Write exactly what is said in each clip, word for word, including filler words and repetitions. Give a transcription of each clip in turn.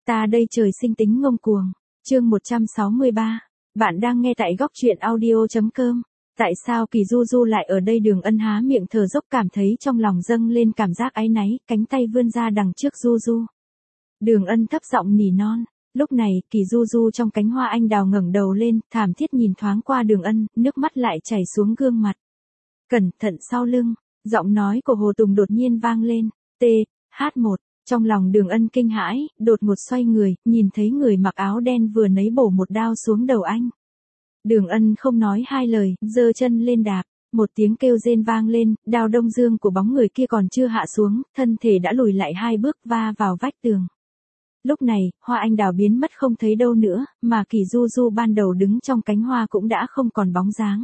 Ta đây trời sinh tính ngông cuồng. Chương một trăm sáu mươi ba. Bạn đang nghe tại góc truyện audio.com. Tại sao Kỳ Du Du lại ở đây? Đường Ân há miệng thở dốc, cảm thấy trong lòng dâng lên cảm giác áy náy, cánh tay vươn ra đằng trước Du Du. Đường Ân thấp giọng nỉ non. Lúc này, Kỳ Du Du trong cánh hoa anh đào ngẩng đầu lên, thảm thiết nhìn thoáng qua Đường Ân, nước mắt lại chảy xuống gương mặt. Cẩn thận sau lưng, giọng nói của Hồ Tùng đột nhiên vang lên. T, H một. Trong lòng Đường Ân kinh hãi, đột ngột xoay người, nhìn thấy người mặc áo đen vừa nấy bổ một đao xuống đầu anh. Đường Ân không nói hai lời, giơ chân lên đạp, một tiếng kêu rên vang lên, đao đông dương của bóng người kia còn chưa hạ xuống, thân thể đã lùi lại hai bước va vào vách tường. Lúc này, hoa anh đào biến mất không thấy đâu nữa, mà Kỳ Du Du ban đầu đứng trong cánh hoa cũng đã không còn bóng dáng.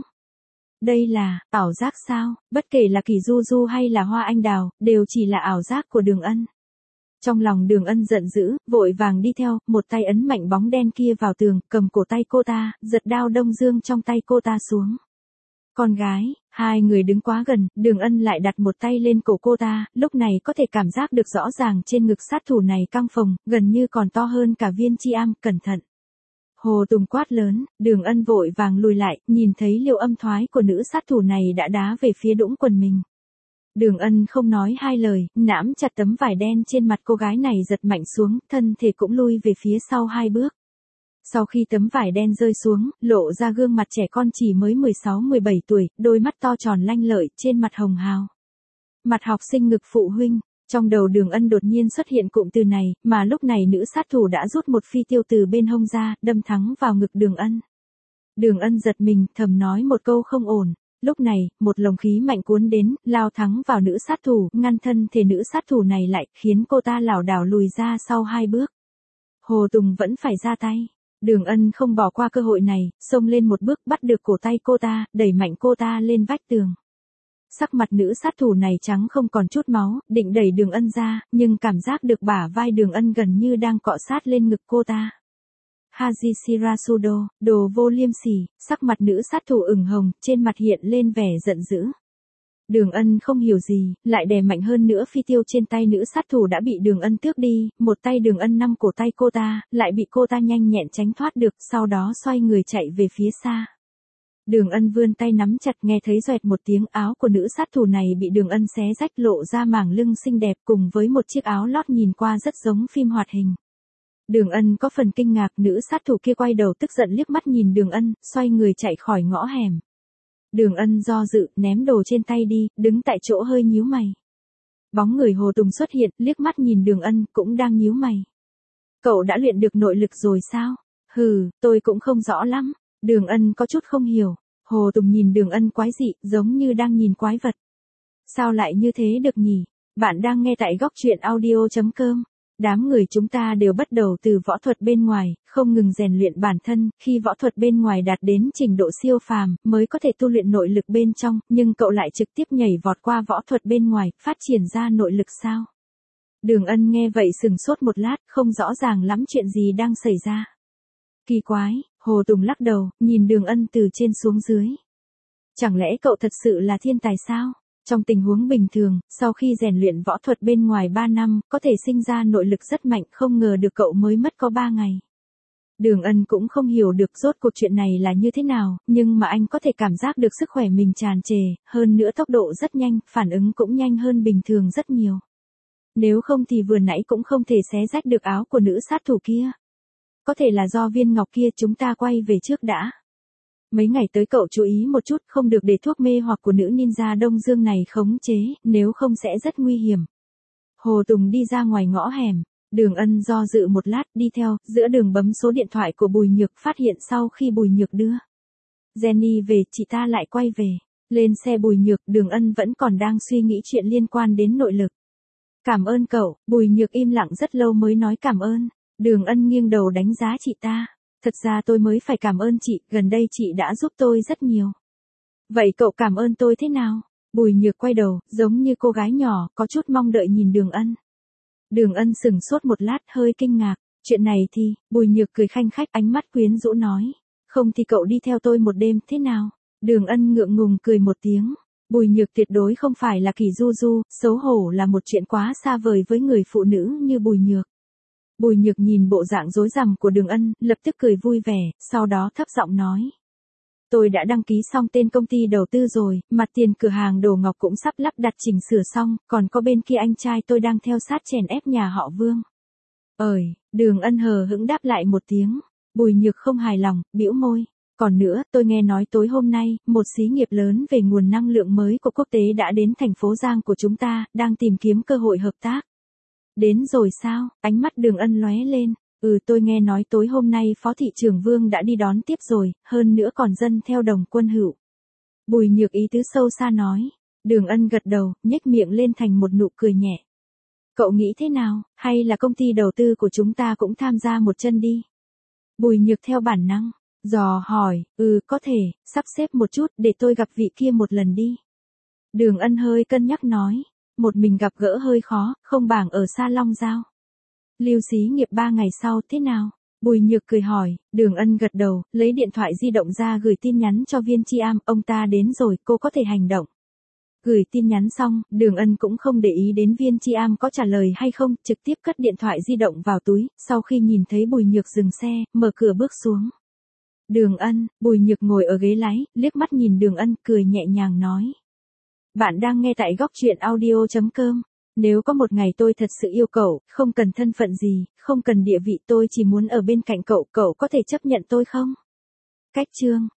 Đây là ảo giác sao? Bất kể là Kỳ Du Du hay là hoa anh đào, đều chỉ là ảo giác của Đường Ân. Trong lòng Đường Ân giận dữ, vội vàng đi theo, một tay ấn mạnh bóng đen kia vào tường, cầm cổ tay cô ta, giật đao đông dương trong tay cô ta xuống. Con gái, hai người đứng quá gần, Đường Ân lại đặt một tay lên cổ cô ta, lúc này có thể cảm giác được rõ ràng trên ngực sát thủ này căng phồng, gần như còn to hơn cả viên chi am, cẩn thận. Hồ Tùng quát lớn, Đường Ân vội vàng lùi lại, nhìn thấy liều âm thoái của nữ sát thủ này đã đá về phía đũng quần mình. Đường Ân không nói hai lời, nãm chặt tấm vải đen trên mặt cô gái này giật mạnh xuống, thân thể cũng lui về phía sau hai bước. Sau khi tấm vải đen rơi xuống, lộ ra gương mặt trẻ con chỉ mới mười sáu mười bảy tuổi, đôi mắt to tròn lanh lợi, trên mặt hồng hào. Mặt học sinh ngực phụ huynh, trong đầu Đường Ân đột nhiên xuất hiện cụm từ này, mà lúc này nữ sát thủ đã rút một phi tiêu từ bên hông ra, đâm thẳng vào ngực Đường Ân. Đường Ân giật mình, thầm nói một câu không ổn. Lúc này, một luồng khí mạnh cuốn đến, lao thẳng vào nữ sát thủ, ngăn thân thể nữ sát thủ này lại, khiến cô ta lảo đảo lùi ra sau hai bước. Hồ Tùng vẫn phải ra tay. Đường Ân không bỏ qua cơ hội này, xông lên một bước bắt được cổ tay cô ta, đẩy mạnh cô ta lên vách tường. Sắc mặt nữ sát thủ này trắng không còn chút máu, định đẩy Đường Ân ra, nhưng cảm giác được bả vai Đường Ân gần như đang cọ sát lên ngực cô ta. Haji Shirasudo, đồ vô liêm sỉ, sắc mặt nữ sát thủ ửng hồng, trên mặt hiện lên vẻ giận dữ. Đường Ân không hiểu gì, lại đè mạnh hơn nữa phi tiêu trên tay nữ sát thủ đã bị Đường Ân tước đi, một tay Đường Ân nắm cổ tay cô ta, lại bị cô ta nhanh nhẹn tránh thoát được, sau đó xoay người chạy về phía xa. Đường Ân vươn tay nắm chặt, nghe thấy xoẹt một tiếng, áo của nữ sát thủ này bị Đường Ân xé rách, lộ ra mảng lưng xinh đẹp cùng với một chiếc áo lót nhìn qua rất giống phim hoạt hình. Đường Ân có phần kinh ngạc, nữ sát thủ kia quay đầu tức giận liếc mắt nhìn Đường Ân, xoay người chạy khỏi ngõ hẻm. Đường Ân do dự, ném đồ trên tay đi, đứng tại chỗ hơi nhíu mày. Bóng người Hồ Tùng xuất hiện, liếc mắt nhìn Đường Ân, cũng đang nhíu mày. Cậu đã luyện được nội lực rồi sao? Hừ, tôi cũng không rõ lắm. Đường Ân có chút không hiểu. Hồ Tùng nhìn Đường Ân quái dị, giống như đang nhìn quái vật. Sao lại như thế được nhỉ? Bạn đang nghe tại góc truyện audio.com. Đám người chúng ta đều bắt đầu từ võ thuật bên ngoài, không ngừng rèn luyện bản thân, khi võ thuật bên ngoài đạt đến trình độ siêu phàm, mới có thể tu luyện nội lực bên trong, nhưng cậu lại trực tiếp nhảy vọt qua võ thuật bên ngoài, phát triển ra nội lực sao? Đường Ân nghe vậy sừng sốt một lát, không rõ ràng lắm chuyện gì đang xảy ra. Kỳ quái, Hồ Tùng lắc đầu, nhìn Đường Ân từ trên xuống dưới. Chẳng lẽ cậu thật sự là thiên tài sao? Trong tình huống bình thường, sau khi rèn luyện võ thuật bên ngoài ba năm, có thể sinh ra nội lực rất mạnh, không ngờ được cậu mới mất có ba ngày. Đường Ân cũng không hiểu được rốt cuộc chuyện này là như thế nào, nhưng mà anh có thể cảm giác được sức khỏe mình tràn trề, hơn nữa tốc độ rất nhanh, phản ứng cũng nhanh hơn bình thường rất nhiều. Nếu không thì vừa nãy cũng không thể xé rách được áo của nữ sát thủ kia. Có thể là do viên ngọc kia, chúng ta quay về trước đã. Mấy ngày tới cậu chú ý một chút, không được để thuốc mê hoặc của nữ ninja Đông Dương này khống chế, nếu không sẽ rất nguy hiểm. Hồ Tùng đi ra ngoài ngõ hẻm, Đường Ân do dự một lát, đi theo, giữa đường bấm số điện thoại của Bùi Nhược, phát hiện sau khi Bùi Nhược đưa Jenny về, chị ta lại quay về. Lên xe Bùi Nhược, Đường Ân vẫn còn đang suy nghĩ chuyện liên quan đến nội lực. Cảm ơn cậu, Bùi Nhược im lặng rất lâu mới nói cảm ơn. Đường Ân nghiêng đầu đánh giá chị ta. Thật ra tôi mới phải cảm ơn chị, gần đây chị đã giúp tôi rất nhiều. Vậy cậu cảm ơn tôi thế nào? Bùi Nhược quay đầu, giống như cô gái nhỏ, có chút mong đợi nhìn Đường Ân. Đường Ân sừng sốt một lát, hơi kinh ngạc. Chuyện này thì, Bùi Nhược cười khanh khách, ánh mắt quyến rũ nói. Không thì cậu đi theo tôi một đêm, thế nào? Đường Ân ngượng ngùng cười một tiếng. Bùi Nhược tuyệt đối không phải là Kỳ Du Du, xấu hổ là một chuyện quá xa vời với người phụ nữ như Bùi Nhược. Bùi Nhược nhìn bộ dạng rối rắm của Đường Ân, lập tức cười vui vẻ, sau đó thấp giọng nói. Tôi đã đăng ký xong tên công ty đầu tư rồi, mặt tiền cửa hàng đồ ngọc cũng sắp lắp đặt chỉnh sửa xong, còn có bên kia anh trai tôi đang theo sát chèn ép nhà họ Vương. Ơi, Đường Ân hờ hững đáp lại một tiếng. Bùi Nhược không hài lòng, bĩu môi. Còn nữa, tôi nghe nói tối hôm nay, một xí nghiệp lớn về nguồn năng lượng mới của quốc tế đã đến thành phố Giang của chúng ta, đang tìm kiếm cơ hội hợp tác. Đến rồi sao? Ánh mắt Đường Ân lóe lên. Ừ, tôi nghe nói tối hôm nay Phó thị trưởng Vương đã đi đón tiếp rồi, hơn nữa còn dân theo đồng quân hữu. Bùi Nhược ý tứ sâu xa nói. Đường Ân gật đầu, nhếch miệng lên thành một nụ cười nhẹ. Cậu nghĩ thế nào, hay là công ty đầu tư của chúng ta cũng tham gia một chân đi? Bùi Nhược theo bản năng, dò hỏi, ừ có thể, sắp xếp một chút để tôi gặp vị kia một lần đi. Đường Ân hơi cân nhắc nói, một mình gặp gỡ hơi khó, không bằng ở xa Long Giao. Lưu xí nghiệp ba ngày sau thế nào? Bùi Nhược cười hỏi, Đường Ân gật đầu, lấy điện thoại di động ra gửi tin nhắn cho Viên Chi Am, ông ta đến rồi, cô có thể hành động. Gửi tin nhắn xong, Đường Ân cũng không để ý đến Viên Chi Am có trả lời hay không, trực tiếp cất điện thoại di động vào túi, sau khi nhìn thấy Bùi Nhược dừng xe, mở cửa bước xuống. Đường Ân, Bùi Nhược ngồi ở ghế lái, liếc mắt nhìn Đường Ân, cười nhẹ nhàng nói. Bạn đang nghe tại góc truyện audio chấm com. Nếu có một ngày tôi thật sự yêu cậu, không cần thân phận gì, không cần địa vị, tôi chỉ muốn ở bên cạnh cậu, cậu có thể chấp nhận tôi không? Cách chương